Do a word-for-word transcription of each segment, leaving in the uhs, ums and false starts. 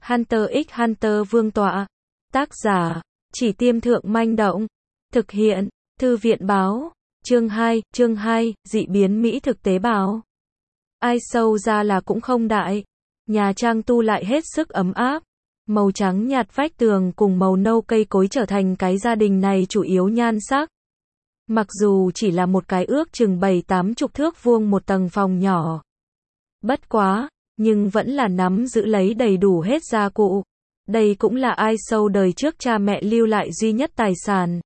Hunter x Hunter Vương tọa. Tác giả, Chỉ Tiêm Thượng Manh Động. Thực hiện, Thư viện Báo. Chương hai, chương hai, dị biến Mỹ thực tế bào. Ai sâu ra là cũng không đại. Nhà trang tu lại hết sức ấm áp. Màu trắng nhạt vách tường cùng màu nâu cây cối trở thành cái gia đình này chủ yếu nhan sắc. Mặc dù chỉ là một cái ước chừng bảy tám chục thước vuông một tầng phòng nhỏ. Bất quá, nhưng vẫn là nắm giữ lấy đầy đủ hết gia cụ. Đây cũng là ai sâu đời trước cha mẹ lưu lại duy nhất tài sản.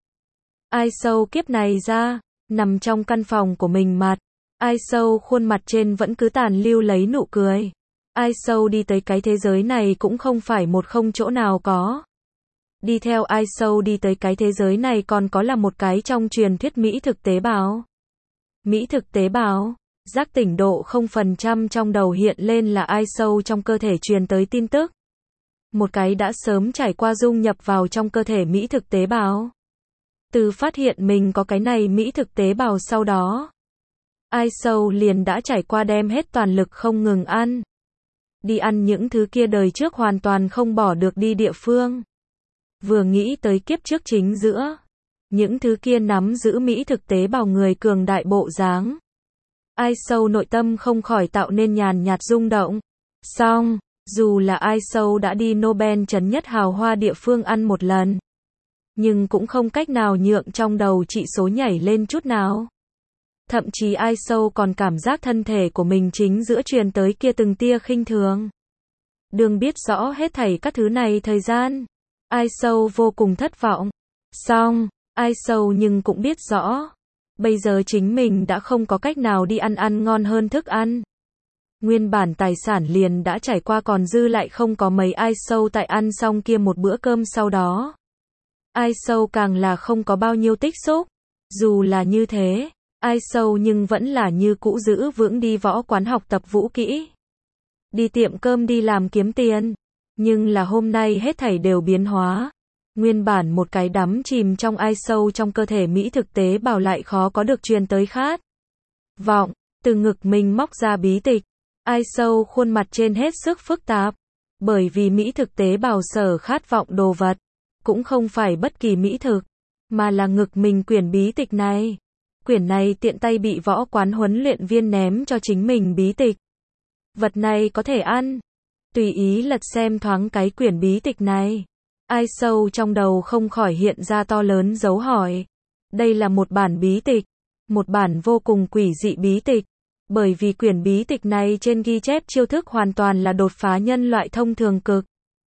Ai sâu kiếp này ra, nằm trong căn phòng của mình mặt. Ai sâu khuôn mặt trên vẫn cứ tàn lưu lấy nụ cười. Ai sâu đi tới cái thế giới này cũng không phải một không chỗ nào có. Đi theo ai sâu đi tới cái thế giới này còn có là một cái trong truyền thuyết Mỹ thực tế bào. Mỹ thực tế bào, giác tỉnh độ không phần trăm trong đầu hiện lên là ai sâu trong cơ thể truyền tới tin tức. Một cái đã sớm trải qua dung nhập vào trong cơ thể Mỹ thực tế bào. Từ phát hiện mình có cái này Mỹ thực tế bào sau đó. Ai sâu liền đã trải qua đem hết toàn lực không ngừng ăn. Đi ăn những thứ kia đời trước hoàn toàn không bỏ được đi địa phương. Vừa nghĩ tới kiếp trước chính giữa. Những thứ kia nắm giữ Mỹ thực tế bào người cường đại bộ dáng. Ai sâu nội tâm không khỏi tạo nên nhàn nhạt rung động. Xong, dù là ai sâu đã đi Nobel trấn nhất hào hoa địa phương ăn một lần. Nhưng cũng không cách nào nhượng trong đầu trị số nhảy lên chút nào. Thậm chí ai sâu còn cảm giác thân thể của mình chính giữa truyền tới kia từng tia khinh thường. Đừng biết rõ hết thảy các thứ này thời gian. Ai sâu vô cùng thất vọng. Xong, ai sâu nhưng cũng biết rõ. Bây giờ chính mình đã không có cách nào đi ăn ăn ngon hơn thức ăn. Nguyên bản tài sản liền đã trải qua còn dư lại không có mấy ai sâu tại ăn xong kia một bữa cơm sau đó. Ai sâu càng là không có bao nhiêu tích xúc. Dù là như thế, ai sâu nhưng vẫn là như cũ giữ vững đi võ quán học tập vũ kỹ. Đi tiệm cơm đi làm kiếm tiền. Nhưng là hôm nay hết thảy đều biến hóa. Nguyên bản một cái đắm chìm trong ai sâu trong cơ thể Mỹ thực tế bào lại khó có được truyền tới khát vọng, từ ngực mình móc ra bí tịch. Ai sâu khuôn mặt trên hết sức phức tạp. Bởi vì Mỹ thực tế bào sở khát vọng đồ vật. Cũng không phải bất kỳ Mỹ thực. Mà là ngực mình quyển bí tịch này. Quyển này tiện tay bị võ quán huấn luyện viên ném cho chính mình bí tịch. Vật này có thể ăn. Tùy ý lật xem thoáng cái quyển bí tịch này. Ai sâu trong đầu không khỏi hiện ra to lớn dấu hỏi. Đây là một bản bí tịch. Một bản vô cùng quỷ dị bí tịch. Bởi vì quyển bí tịch này trên ghi chép chiêu thức hoàn toàn là đột phá nhân loại thông thường cực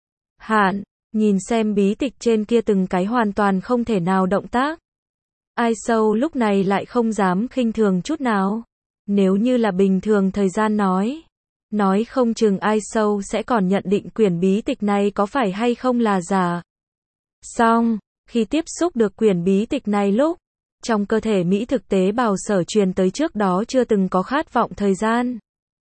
hạn. Nhìn xem bí tịch trên kia từng cái hoàn toàn không thể nào động tác. Ai sâu lúc này lại không dám khinh thường chút nào. Nếu như là bình thường thời gian nói. Nói không chừng ai sâu sẽ còn nhận định quyển bí tịch này có phải hay không là giả. Xong, khi tiếp xúc được quyển bí tịch này lúc. Trong cơ thể Mỹ thực tế bào sở truyền tới trước đó chưa từng có khát vọng thời gian.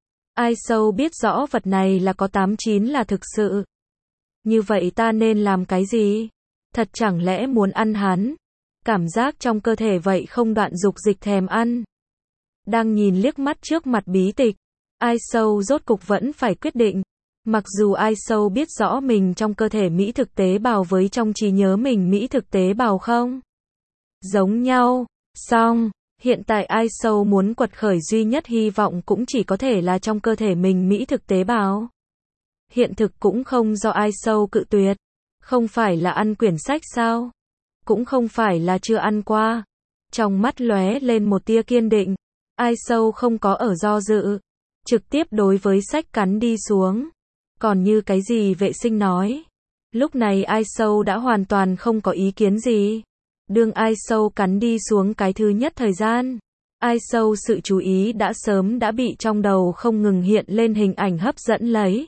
Ai sâu biết rõ vật này là có tám chín là thực sự. Như vậy ta nên làm cái gì? Thật chẳng lẽ muốn ăn hắn? Cảm giác trong cơ thể vậy không đoạn dục dịch thèm ăn. Đang nhìn liếc mắt trước mặt bí tịch. Ai sâu rốt cục vẫn phải quyết định. Mặc dù ai sâu biết rõ mình trong cơ thể Mỹ thực tế bào với trong trí nhớ mình Mỹ thực tế bào không giống nhau. Xong, hiện tại ai sâu muốn quật khởi duy nhất hy vọng cũng chỉ có thể là trong cơ thể mình Mỹ thực tế bào. Hiện thực cũng không do ai sâu cự tuyệt. Không phải là ăn quyển sách sao? Cũng không phải là chưa ăn qua. Trong mắt lóe lên một tia kiên định. Ai sâu không có ở do dự. Trực tiếp đối với sách cắn đi xuống. Còn như cái gì vệ sinh nói. Lúc này ai sâu đã hoàn toàn không có ý kiến gì. Đương ai sâu cắn đi xuống cái thứ nhất thời gian. Ai sâu sự chú ý đã sớm đã bị trong đầu không ngừng hiện lên hình ảnh hấp dẫn lấy.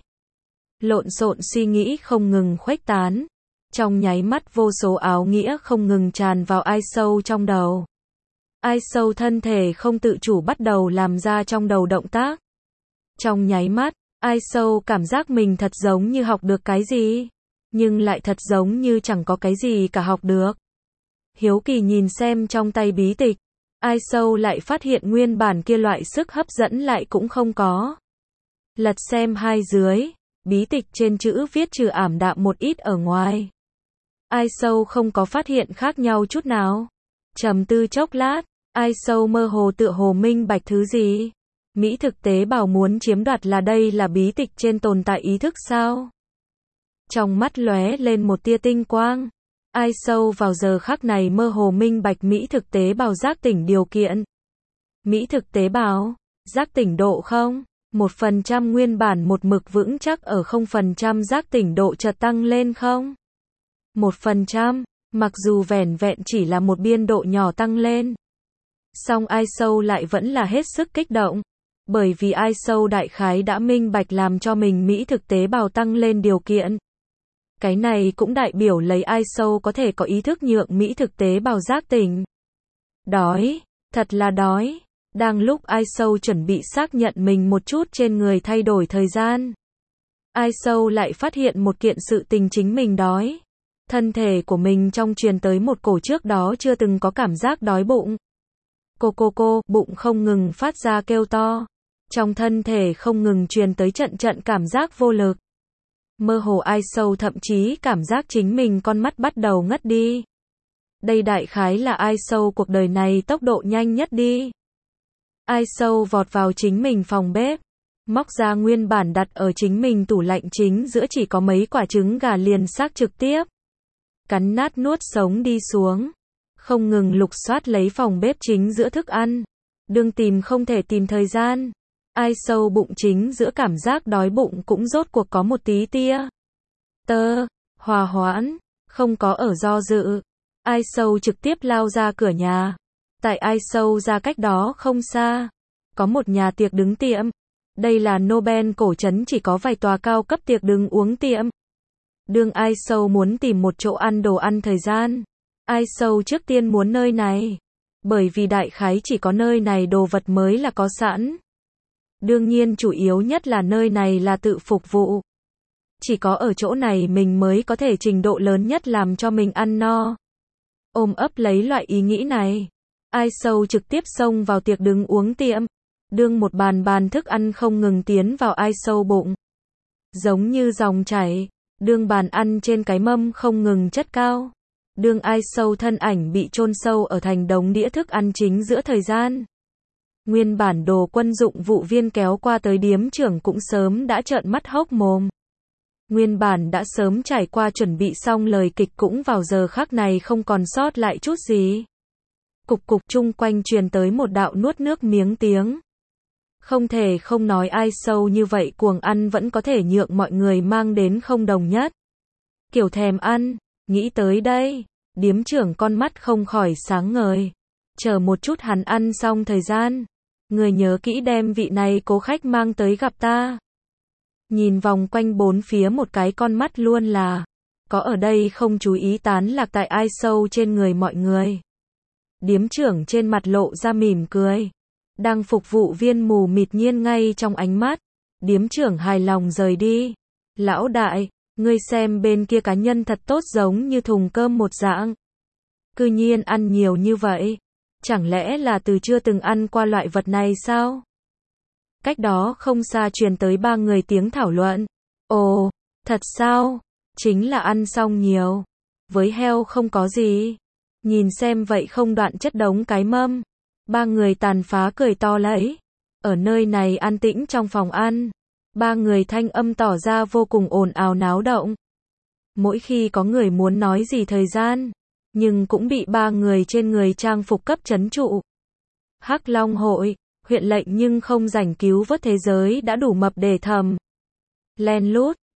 Lộn xộn suy nghĩ không ngừng khuếch tán. Trong nháy mắt vô số áo nghĩa không ngừng tràn vào ai sâu trong đầu. Ai sâu thân thể không tự chủ bắt đầu làm ra trong đầu động tác. Trong nháy mắt, ai sâu cảm giác mình thật giống như học được cái gì. Nhưng lại thật giống như chẳng có cái gì cả học được. Hiếu kỳ nhìn xem trong tay bí tịch. Ai sâu lại phát hiện nguyên bản kia loại sức hấp dẫn lại cũng không có. Lật xem hai dưới. bí tịch trên chữ viết trừ ảm đạm một ít ở ngoài. Ai Sâu không có phát hiện khác nhau chút nào. Trầm tư chốc lát, Ai Sâu mơ hồ tựa hồ minh bạch thứ gì. Mỹ thực tế bảo muốn chiếm đoạt là đây là bí tịch trên tồn tại ý thức sao? Trong mắt lóe lên một tia tinh quang. Ai Sâu vào giờ khắc này mơ hồ minh bạch Mỹ thực tế bào giác tỉnh điều kiện. Mỹ thực tế bào, giác tỉnh độ không? một phần trăm nguyên bản một mực vững chắc ở không phần trăm giác tỉnh độ chợt tăng lên không? một phần trăm, mặc dù vẻn vẹn chỉ là một biên độ nhỏ tăng lên. Song Ai Sâu lại vẫn là hết sức kích động. Bởi vì Ai Sâu đại khái đã minh bạch làm cho mình Mỹ thực tế bào tăng lên điều kiện. Cái này cũng đại biểu lấy Ai Sâu có thể có ý thức nhượng Mỹ thực tế bào giác tỉnh. Đói, thật là đói. Đang lúc Ai Sâu chuẩn bị xác nhận mình một chút trên người thay đổi thời gian. Ai Sâu lại phát hiện một kiện sự tình chính mình đói. Thân thể của mình trong truyền tới một cổ trước đó chưa từng có cảm giác đói bụng. Cô cô cô, bụng không ngừng phát ra kêu to. Trong thân thể không ngừng truyền tới trận trận cảm giác vô lực. Mơ hồ Ai Sâu thậm chí cảm giác chính mình con mắt bắt đầu ngất đi. Đây đại khái là Ai Sâu cuộc đời này tốc độ nhanh nhất đi. Ai Sâu vọt vào chính mình phòng bếp. Móc ra nguyên bản đặt ở chính mình tủ lạnh chính giữa chỉ có mấy quả trứng gà liền xác trực tiếp. Cắn nát nuốt sống đi xuống. Không ngừng lục soát lấy phòng bếp chính giữa thức ăn. Đương tìm không thể tìm thời gian. Ai Sâu bụng chính giữa cảm giác đói bụng cũng rốt cuộc có một tí tia. Tơ, hòa hoãn, không có ở do dự. Ai Sâu trực tiếp lao ra cửa nhà. Tại Ai Sâu ra cách đó không xa. Có một nhà tiệc đứng tiệm. Đây là Nobel cổ trấn chỉ có vài tòa cao cấp tiệc đứng uống tiệm. Đương Ai Sâu muốn tìm một chỗ ăn đồ ăn thời gian. Ai Sâu trước tiên muốn nơi này. Bởi vì đại khái chỉ có nơi này đồ vật mới là có sẵn. Đương nhiên chủ yếu nhất là nơi này là tự phục vụ. Chỉ có ở chỗ này mình mới có thể trình độ lớn nhất làm cho mình ăn no. Ôm ấp lấy loại ý nghĩ này. Ai Sâu trực tiếp xông vào tiệc đứng uống tiệm. Đương một bàn bàn thức ăn không ngừng tiến vào Ai Sâu bụng. Giống như dòng chảy. Đương bàn ăn trên cái mâm không ngừng chất cao. Đương Ai Sâu thân ảnh bị chôn sâu ở thành đống đĩa thức ăn chính giữa thời gian. Nguyên bản đồ quân dụng vụ viên kéo qua tới điếm trưởng cũng sớm đã trợn mắt hốc mồm. Nguyên bản đã sớm trải qua chuẩn bị xong lời kịch cũng vào giờ khắc này không còn sót lại chút gì. Cục cục chung quanh truyền tới một đạo nuốt nước miếng tiếng. Không thể không nói Ai Sâu như vậy cuồng ăn vẫn có thể nhượng mọi người mang đến không đồng nhất. Kiểu thèm ăn, nghĩ tới đây, điếm trưởng con mắt không khỏi sáng ngời. Chờ một chút hắn ăn xong thời gian. Người nhớ kỹ đem vị này cố khách mang tới gặp ta. Nhìn vòng quanh bốn phía một cái con mắt luôn là. Có ở đây không chú ý tán lạc tại Ai Sâu trên người mọi người. Điếm trưởng trên mặt lộ ra mỉm cười. Đang phục vụ viên mù mịt nhiên ngay trong ánh mắt. Điếm trưởng hài lòng rời đi. Lão đại, ngươi xem bên kia cá nhân thật tốt giống như thùng cơm một dạng. Cư nhiên ăn nhiều như vậy. Chẳng lẽ là từ chưa từng ăn qua loại vật này sao? Cách đó không xa truyền tới ba người tiếng thảo luận. Ồ, thật sao? Chính là ăn xong nhiều. Với heo không có gì. Nhìn xem vậy không đoạn chất đống cái mâm. Ba người tàn phá cười to lấy. Ở nơi này an tĩnh trong phòng ăn. Ba người thanh âm tỏ ra vô cùng ồn ào náo động. Mỗi khi có người muốn nói gì thời gian. Nhưng cũng bị ba người trên người trang phục cấp trấn trụ. Hắc Long hội, huyện lệnh nhưng không rảnh cứu vớt thế giới đã đủ mập để thầm. Len lút,